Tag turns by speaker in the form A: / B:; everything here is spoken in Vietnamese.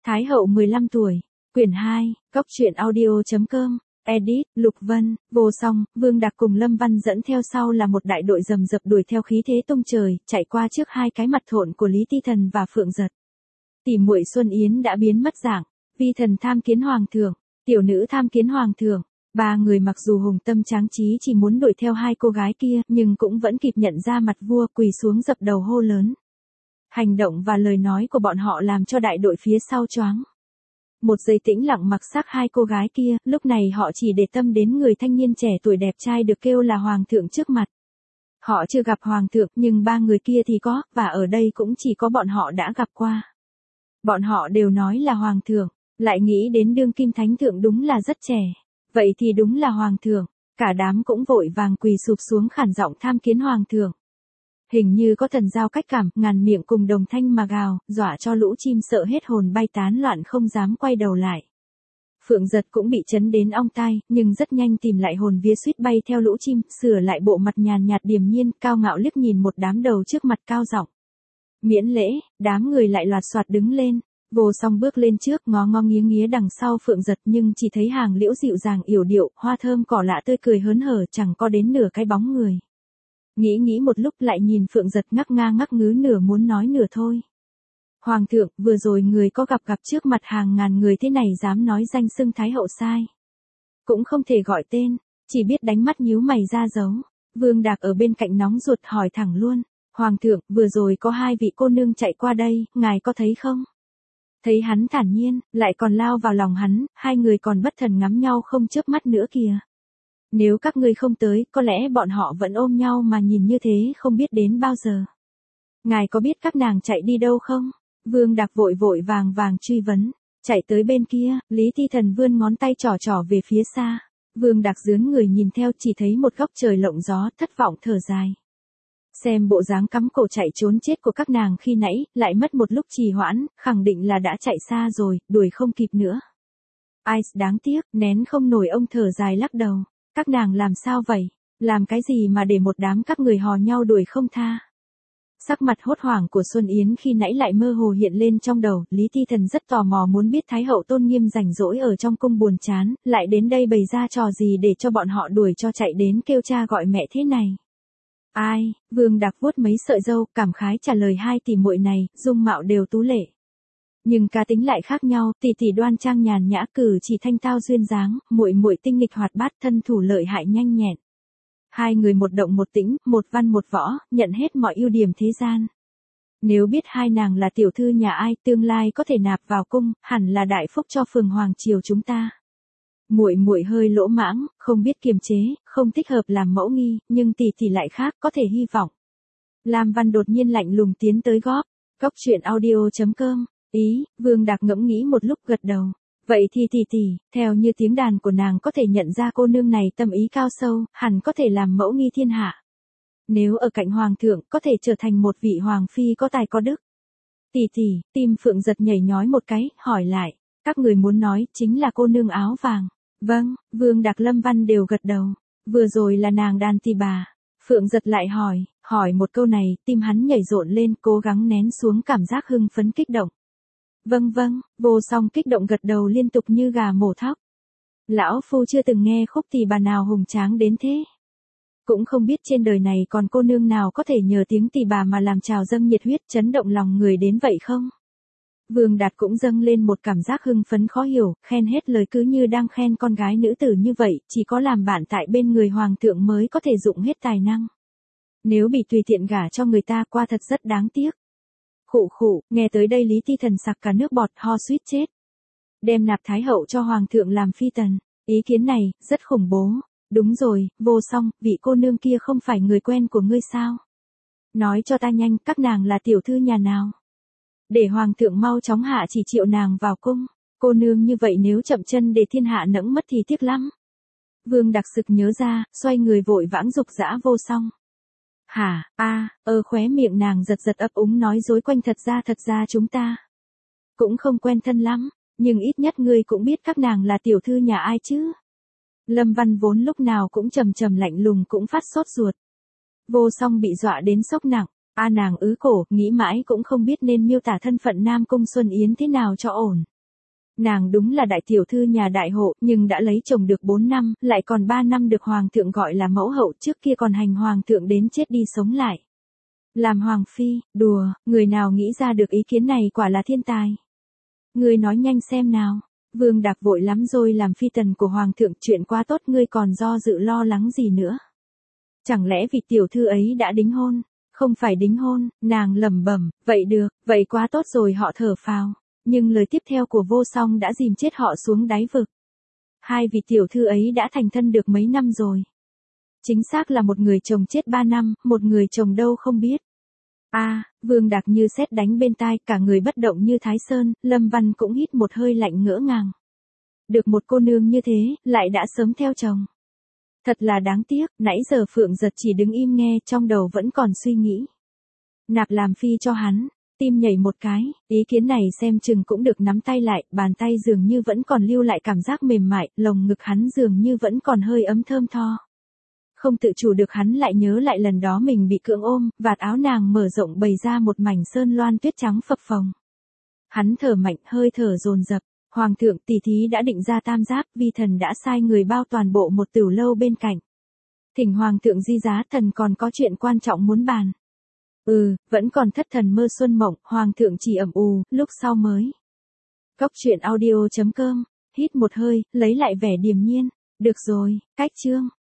A: Thái hậu 15 tuổi, quyển 2, Cốc truyện audio.com, edit, Lục Vân, Vô Song, Vương Đạc cùng Lâm Văn dẫn theo sau là một đại đội rầm rập đuổi theo khí thế tung trời, chạy qua trước hai cái mặt thộn của Lý Ti Thần và Phượng Giật. Tỷ muội Xuân Yến đã biến mất dạng, Vi Thần tham kiến hoàng thượng, tiểu nữ tham kiến hoàng thượng. Ba người mặc dù hùng tâm tráng trí chỉ muốn đuổi theo hai cô gái kia, nhưng cũng vẫn kịp nhận ra mặt vua, quỳ xuống dập đầu hô lớn. Hành động và lời nói của bọn họ làm cho đại đội phía sau choáng. Một giây tĩnh lặng mặc xác hai cô gái kia, lúc này họ chỉ để tâm đến người thanh niên trẻ tuổi đẹp trai được kêu là hoàng thượng trước mặt. Họ chưa gặp hoàng thượng, nhưng ba người kia thì có, và ở đây cũng chỉ có bọn họ đã gặp qua. Bọn họ đều nói là hoàng thượng, lại nghĩ đến đương kim thánh thượng đúng là rất trẻ. Vậy thì đúng là hoàng thượng, cả đám cũng vội vàng quỳ sụp xuống khản giọng tham kiến hoàng thượng. Hình như có thần giao cách cảm, ngàn miệng cùng đồng thanh mà gào, dọa cho lũ chim sợ hết hồn bay tán loạn không dám quay đầu lại. Phượng Giật cũng bị chấn đến ong tai, nhưng rất nhanh tìm lại hồn vía suýt bay theo lũ chim, sửa lại bộ mặt nhàn nhạt điềm nhiên, cao ngạo liếc nhìn một đám đầu trước mặt cao giọng. Miễn lễ, đám người lại loạt soạt đứng lên. Vô Song bước lên trước, ngó ngó nghiếng nghía đằng sau Phượng Giật, nhưng chỉ thấy hàng liễu dịu dàng yểu điệu, hoa thơm cỏ lạ tươi cười hớn hở, chẳng có đến nửa cái bóng người. Nghĩ một lúc lại nhìn Phượng Giật ngắc nga ngắc ngứ, nửa muốn nói nửa thôi. Hoàng thượng, vừa rồi người có gặp trước mặt hàng ngàn người thế này dám nói danh xưng Thái hậu sai. Cũng không thể gọi tên, chỉ biết đánh mắt nhíu mày ra dấu. Vương Đạc ở bên cạnh nóng ruột hỏi thẳng luôn. Hoàng thượng, vừa rồi có hai vị cô nương chạy qua đây, ngài có thấy không? Thấy hắn thản nhiên, lại còn lao vào lòng hắn, hai người còn bất thần ngắm nhau không chớp mắt nữa kìa. Nếu các ngươi không tới, có lẽ bọn họ vẫn ôm nhau mà nhìn như thế không biết đến bao giờ. Ngài có biết các nàng chạy đi đâu không? Vương Đạc vội vàng truy vấn. Chạy tới bên kia, Lý Ti Thần vươn ngón tay trỏ về phía xa. Vương Đạc dướn người nhìn theo, chỉ thấy một góc trời lộng gió, thất vọng thở dài. Xem bộ dáng cắm cổ chạy trốn chết của các nàng khi nãy, lại mất một lúc trì hoãn, khẳng định là đã chạy xa rồi, đuổi không kịp nữa. Ai đáng tiếc, nén không nổi ông thở dài lắc đầu. Các nàng làm sao vậy? Làm cái gì mà để một đám các người hò nhau đuổi không tha? Sắc mặt hốt hoảng của Xuân Yến khi nãy lại mơ hồ hiện lên trong đầu, Lý Ti Thần rất tò mò muốn biết Thái hậu tôn nghiêm rảnh rỗi ở trong cung buồn chán, lại đến đây bày ra trò gì để cho bọn họ đuổi cho chạy đến kêu cha gọi mẹ thế này. Ai? Vương Đạc vuốt mấy sợi râu, cảm khái trả lời hai tỷ muội này, dung mạo đều tú lệ. Nhưng cá tính lại khác nhau, tỷ đoan trang nhàn nhã, cử chỉ thanh tao duyên dáng, muội tinh nghịch hoạt bát, thân thủ lợi hại nhanh nhẹn. Hai người một động một tĩnh, một văn một võ, nhận hết mọi ưu điểm thế gian. Nếu biết hai nàng là tiểu thư nhà ai, tương lai có thể nạp vào cung, hẳn là đại phúc cho phường hoàng triều chúng ta. Muội hơi lỗ mãng, không biết kiềm chế, không thích hợp làm mẫu nghi, nhưng tỷ lại khác, có thể hy vọng. Lam Văn đột nhiên lạnh lùng tiến tới góp. Cốc truyện audio.com. Ý, Vương Đạc ngẫm nghĩ một lúc gật đầu. Vậy thì tỷ, theo như tiếng đàn của nàng có thể nhận ra cô nương này tâm ý cao sâu, hẳn có thể làm mẫu nghi thiên hạ. Nếu ở cạnh hoàng thượng, có thể trở thành một vị hoàng phi có tài có đức. Tỷ, tim Phượng Giật nhảy nhói một cái, hỏi lại, các người muốn nói chính là cô nương áo vàng. Vâng, Vương Đạc Lâm Văn đều gật đầu. Vừa rồi là nàng đàn tỷ bà. Phượng Giật lại hỏi một câu này, tim hắn nhảy rộn lên, cố gắng nén xuống cảm giác hưng phấn kích động. Vâng, Vô Song kích động gật đầu liên tục như gà mổ thóc. Lão phu chưa từng nghe khúc tỷ bà nào hùng tráng đến thế. Cũng không biết trên đời này còn cô nương nào có thể nhờ tiếng tỷ bà mà làm trào dâng nhiệt huyết chấn động lòng người đến vậy không? Vương Đạt cũng dâng lên một cảm giác hưng phấn khó hiểu, khen hết lời cứ như đang khen con gái nữ tử như vậy, chỉ có làm bạn tại bên người hoàng thượng mới có thể dụng hết tài năng. Nếu bị tùy tiện gả cho người ta qua thật rất đáng tiếc. Khụ, nghe tới đây Lý Ti Thần sặc cả nước bọt, ho suýt chết. Đem nạp Thái hậu cho hoàng thượng làm phi tần, ý kiến này, rất khủng bố. Đúng rồi, Vô Song, vị cô nương kia không phải người quen của ngươi sao? Nói cho ta nhanh, các nàng là tiểu thư nhà nào? Để hoàng thượng mau chóng hạ chỉ triệu nàng vào cung. Cô nương như vậy nếu chậm chân để thiên hạ nẫng mất thì tiếc lắm. Vương Đạc sực nhớ ra, xoay người vội vãng dục dã Vô Song. Hả, khóe miệng nàng giật ấp úng nói dối quanh, thật ra chúng ta cũng không quen thân lắm, nhưng ít nhất ngươi cũng biết các nàng là tiểu thư nhà ai chứ. Lâm Văn vốn lúc nào cũng trầm lạnh lùng cũng phát sốt ruột. Vô Song bị dọa đến sốc nặng, nàng ứ cổ, nghĩ mãi cũng không biết nên miêu tả thân phận Nam Cung Xuân Yến thế nào cho ổn. Nàng đúng là đại tiểu thư nhà đại hộ, nhưng đã lấy chồng được 4 năm, lại còn 3 năm được hoàng thượng gọi là mẫu hậu, trước kia còn hành hoàng thượng đến chết đi sống lại. Làm hoàng phi, đùa, người nào nghĩ ra được ý kiến này quả là thiên tài. Ngươi nói nhanh xem nào. Vương Đạc vội lắm rồi, làm phi tần của hoàng thượng, chuyện quá tốt, ngươi còn do dự lo lắng gì nữa. Chẳng lẽ vị tiểu thư ấy đã đính hôn? Không phải đính hôn, nàng lẩm bẩm, vậy được, vậy quá tốt rồi, họ thở phào. Nhưng lời tiếp theo của Vô Song đã dìm chết họ xuống đáy vực. Hai vị tiểu thư ấy đã thành thân được mấy năm rồi. Chính xác là một người chồng chết 3 năm, một người chồng đâu không biết. Vương Đạc như sét đánh bên tai, cả người bất động như Thái Sơn, Lâm Văn cũng hít một hơi lạnh ngỡ ngàng. Được một cô nương như thế, lại đã sớm theo chồng. Thật là đáng tiếc, nãy giờ Phượng Giật chỉ đứng im nghe, trong đầu vẫn còn suy nghĩ. Nạp làm phi cho hắn, tim nhảy một cái, ý kiến này xem chừng cũng được nắm tay lại, bàn tay dường như vẫn còn lưu lại cảm giác mềm mại, lồng ngực hắn dường như vẫn còn hơi ấm thơm tho. Không tự chủ được hắn lại nhớ lại lần đó mình bị cưỡng ôm, vạt áo nàng mở rộng bày ra một mảnh sơn loan tuyết trắng phập phồng. Hắn thở mạnh, hơi thở dồn dập. Hoàng thượng, tỷ thí đã định ra tam giáp, vi thần đã sai người bao toàn bộ một tửu lâu bên cạnh. Thỉnh hoàng thượng di giá, thần còn có chuyện quan trọng muốn bàn. Vẫn còn thất thần mơ xuân mộng, hoàng thượng chỉ ẩm lúc sau mới. Cốc truyện audio.com, hít một hơi, lấy lại vẻ điềm nhiên. Được rồi, cách chương.